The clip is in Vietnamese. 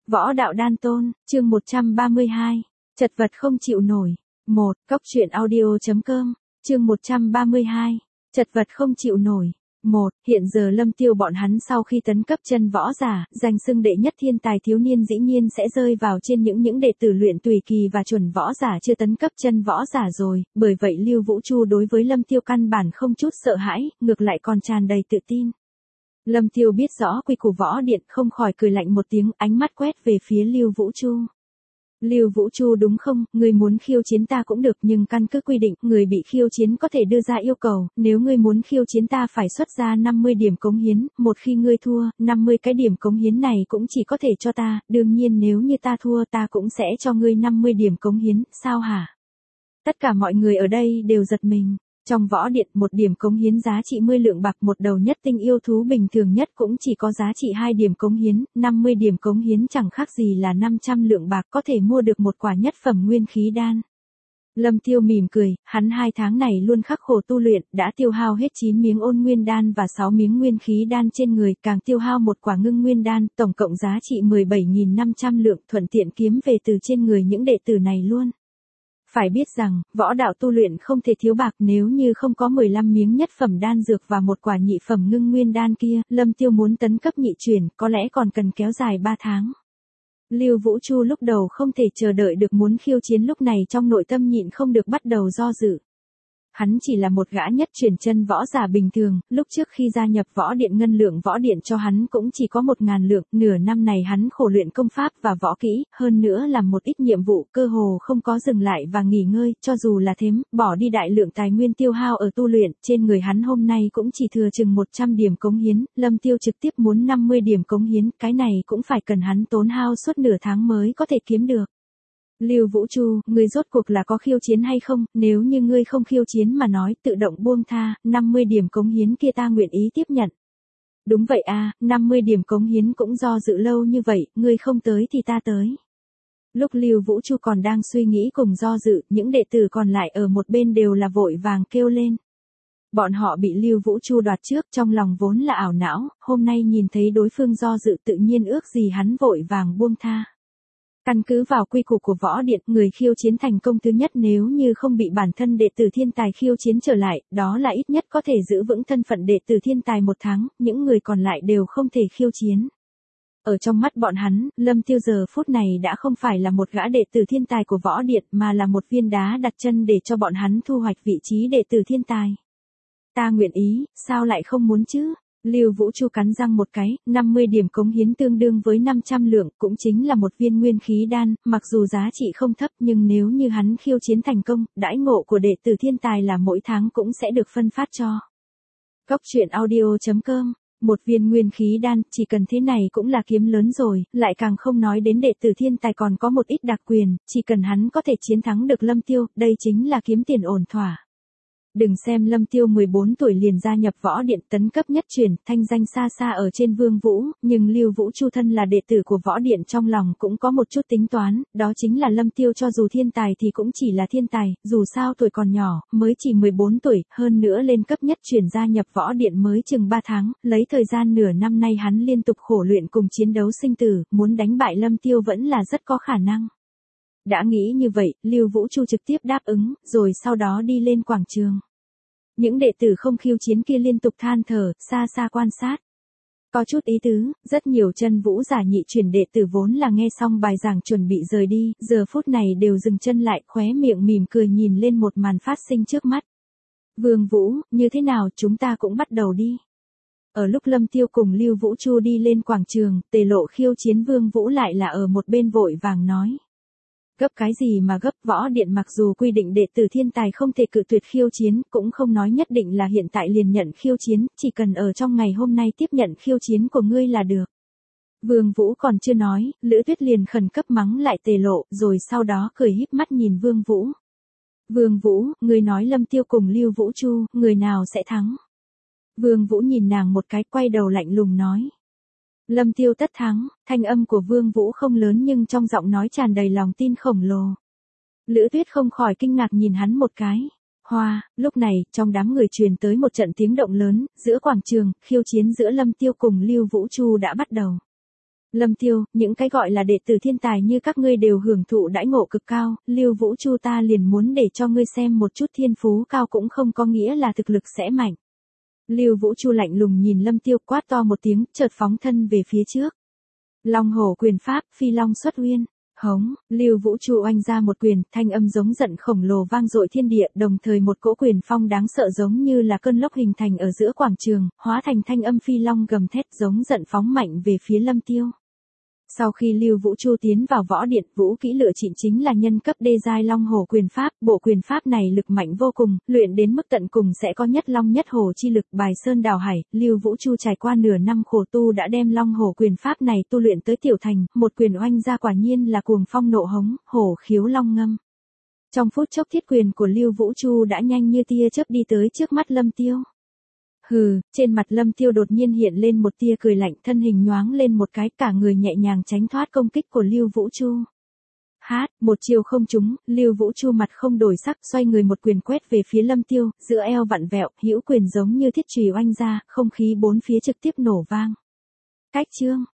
Võ đạo đan tôn, chương 132. Chật vật không chịu nổi. 1. Cốc truyện audio.com, chương 132. Chật vật không chịu nổi. 1. Hiện giờ Lâm Tiêu bọn hắn sau khi tấn cấp chân võ giả, giành xưng đệ nhất thiên tài thiếu niên dĩ nhiên sẽ rơi vào trên những đệ tử luyện tùy kỳ và chuẩn võ giả chưa tấn cấp chân võ giả rồi, bởi vậy Lưu Vũ Chu đối với Lâm Tiêu căn bản không chút sợ hãi, ngược lại còn tràn đầy tự tin. Lâm Tiêu biết rõ quy củ võ điện, không khỏi cười lạnh một tiếng, ánh mắt quét về phía Lưu Vũ Chu. Lưu Vũ Chu đúng không, ngươi muốn khiêu chiến ta cũng được, nhưng căn cứ quy định, người bị khiêu chiến có thể đưa ra yêu cầu, nếu ngươi muốn khiêu chiến ta phải xuất ra 50 điểm cống hiến, một khi ngươi thua, 50 cái điểm cống hiến này cũng chỉ có thể cho ta, đương nhiên nếu như ta thua ta cũng sẽ cho ngươi 50 điểm cống hiến, sao hả? Tất cả mọi người ở đây đều giật mình. Trong võ điện, một điểm cống hiến giá trị 10 lượng bạc, một đầu nhất tinh yêu thú bình thường nhất cũng chỉ có giá trị 2 điểm cống hiến, 50 điểm cống hiến chẳng khác gì là 500 lượng bạc có thể mua được một quả nhất phẩm nguyên khí đan. Lâm Tiêu mỉm cười, hắn 2 tháng này luôn khắc khổ tu luyện, đã tiêu hao hết 9 miếng ôn nguyên đan và 6 miếng nguyên khí đan trên người, càng tiêu hao một quả ngưng nguyên đan, tổng cộng giá trị 17.500 lượng, thuận tiện kiếm về từ trên người những đệ tử này luôn. Phải biết rằng, võ đạo tu luyện không thể thiếu bạc, nếu như không có 15 miếng nhất phẩm đan dược và một quả nhị phẩm ngưng nguyên đan kia, Lâm Tiêu muốn tấn cấp nhị chuyển, có lẽ còn cần kéo dài 3 tháng. Lưu Vũ Chu lúc đầu không thể chờ đợi được muốn khiêu chiến, lúc này trong nội tâm nhịn không được bắt đầu do dự. Hắn chỉ là một gã nhất chuyển chân võ giả bình thường, lúc trước khi gia nhập võ điện ngân lượng võ điện cho hắn cũng chỉ có 1.000 lượng, nửa năm này hắn khổ luyện công pháp và võ kỹ, hơn nữa làm một ít nhiệm vụ, cơ hồ không có dừng lại và nghỉ ngơi, cho dù là thếm, bỏ đi đại lượng tài nguyên tiêu hao ở tu luyện, trên người hắn hôm nay cũng chỉ thừa chừng 100 điểm cống hiến, Lâm Tiêu trực tiếp muốn 50 điểm cống hiến, cái này cũng phải cần hắn tốn hao suốt nửa tháng mới có thể kiếm được. Lưu Vũ Chu, ngươi rốt cuộc là có khiêu chiến hay không, nếu như ngươi không khiêu chiến mà nói tự động buông tha, 50 điểm cống hiến kia ta nguyện ý tiếp nhận. Đúng vậy à, 50 điểm cống hiến cũng do dự lâu như vậy, ngươi không tới thì ta tới. Lúc Lưu Vũ Chu còn đang suy nghĩ cùng do dự, những đệ tử còn lại ở một bên đều là vội vàng kêu lên. Bọn họ bị Lưu Vũ Chu đoạt trước, trong lòng vốn là ảo não, hôm nay nhìn thấy đối phương do dự tự nhiên ước gì hắn vội vàng buông tha. Căn cứ vào quy củ của võ điện, người khiêu chiến thành công thứ nhất nếu như không bị bản thân đệ tử thiên tài khiêu chiến trở lại, đó là ít nhất có thể giữ vững thân phận đệ tử thiên tài 1 tháng, những người còn lại đều không thể khiêu chiến. Ở trong mắt bọn hắn, Lâm Tiêu giờ phút này đã không phải là một gã đệ tử thiên tài của võ điện mà là một viên đá đặt chân để cho bọn hắn thu hoạch vị trí đệ tử thiên tài. Ta nguyện ý, sao lại không muốn chứ? Lưu Vũ Chu cắn răng một cái, 50 điểm cống hiến tương đương với 500 lượng, cũng chính là một viên nguyên khí đan, mặc dù giá trị không thấp nhưng nếu như hắn khiêu chiến thành công, đãi ngộ của đệ tử thiên tài là mỗi tháng cũng sẽ được phân phát cho. Cốc truyện audio.com, một viên nguyên khí đan, chỉ cần thế này cũng là kiếm lớn rồi, lại càng không nói đến đệ tử thiên tài còn có một ít đặc quyền, chỉ cần hắn có thể chiến thắng được Lâm Tiêu, đây chính là kiếm tiền ổn thỏa. Đừng xem Lâm Tiêu 14 tuổi liền gia nhập võ điện tấn cấp nhất truyền, thanh danh xa xa ở trên Vương Vũ, nhưng Lưu Vũ Chu thân là đệ tử của võ điện trong lòng cũng có một chút tính toán, đó chính là Lâm Tiêu cho dù thiên tài thì cũng chỉ là thiên tài, dù sao tuổi còn nhỏ, mới chỉ 14 tuổi, hơn nữa lên cấp nhất truyền gia nhập võ điện mới chừng 3 tháng, lấy thời gian nửa năm nay hắn liên tục khổ luyện cùng chiến đấu sinh tử, muốn đánh bại Lâm Tiêu vẫn là rất có khả năng. Đã nghĩ như vậy, Lưu Vũ Chu trực tiếp đáp ứng, rồi sau đó đi lên quảng trường. Những đệ tử không khiêu chiến kia liên tục than thở, xa xa quan sát. Có chút ý tứ, rất nhiều chân vũ giả nhị chuyển đệ tử vốn là nghe xong bài giảng chuẩn bị rời đi, giờ phút này đều dừng chân lại, khóe miệng mỉm cười nhìn lên một màn phát sinh trước mắt. Vương Vũ, như thế nào chúng ta cũng bắt đầu đi. Ở lúc Lâm Tiêu cùng Lưu Vũ Chu đi lên quảng trường, Tề Lộ khiêu chiến Vương Vũ lại là ở một bên vội vàng nói. Gấp cái gì mà gấp, võ điện mặc dù quy định đệ tử thiên tài không thể cự tuyệt khiêu chiến, cũng không nói nhất định là hiện tại liền nhận khiêu chiến, chỉ cần ở trong ngày hôm nay tiếp nhận khiêu chiến của ngươi là được. Vương Vũ còn chưa nói, Lữ Tuyết liền khẩn cấp mắng lại Tề Lộ, rồi sau đó cười híp mắt nhìn Vương Vũ. Vương Vũ, ngươi nói Lâm Tiêu cùng Lưu Vũ Chu, người nào sẽ thắng? Vương Vũ nhìn nàng một cái, quay đầu lạnh lùng nói. Lâm Tiêu tất thắng, thanh âm của Vương Vũ không lớn nhưng trong giọng nói tràn đầy lòng tin khổng lồ. Lữ Tuyết không khỏi kinh ngạc nhìn hắn một cái. Hoa, lúc này, trong đám người truyền tới một trận tiếng động lớn, giữa quảng trường, khiêu chiến giữa Lâm Tiêu cùng Lưu Vũ Chu đã bắt đầu. Lâm Tiêu, những cái gọi là đệ tử thiên tài như các ngươi đều hưởng thụ đãi ngộ cực cao, Lưu Vũ Chu ta liền muốn để cho ngươi xem một chút thiên phú cao cũng không có nghĩa là thực lực sẽ mạnh. Lưu Vũ Chu lạnh lùng nhìn Lâm Tiêu quát to một tiếng, chợt phóng thân về phía trước. Long hổ quyền pháp, phi long xuất uyên. Hống, Lưu Vũ Chu oanh ra một quyền, thanh âm giống giận khổng lồ vang dội thiên địa, đồng thời một cỗ quyền phong đáng sợ giống như là cơn lốc hình thành ở giữa quảng trường, hóa thành thanh âm phi long gầm thét giống giận phóng mạnh về phía Lâm Tiêu. Sau khi Lưu Vũ Chu tiến vào võ điện, vũ kỹ lựa chọn chính là nhân cấp đê giai long hổ quyền pháp, bộ quyền pháp này lực mạnh vô cùng, luyện đến mức tận cùng sẽ có nhất long nhất hổ chi lực, bài sơn đào hải. Lưu Vũ Chu trải qua nửa năm khổ tu đã đem long hổ quyền pháp này tu luyện tới tiểu thành, một quyền oanh ra quả nhiên là cuồng phong nộ hống, hổ khiếu long ngâm. Trong phút chốc thiết quyền của Lưu Vũ Chu đã nhanh như tia chớp đi tới trước mắt Lâm Tiêu. Hừ, trên mặt Lâm Tiêu đột nhiên hiện lên một tia cười lạnh, thân hình nhoáng lên một cái, cả người nhẹ nhàng tránh thoát công kích của Lưu Vũ Chu. Một chiều không trúng, Lưu Vũ Chu mặt không đổi sắc, xoay người một quyền quét về phía Lâm Tiêu, giữa eo vặn vẹo, hữu quyền giống như thiết chùy oanh ra, không khí bốn phía trực tiếp nổ vang. Cách chương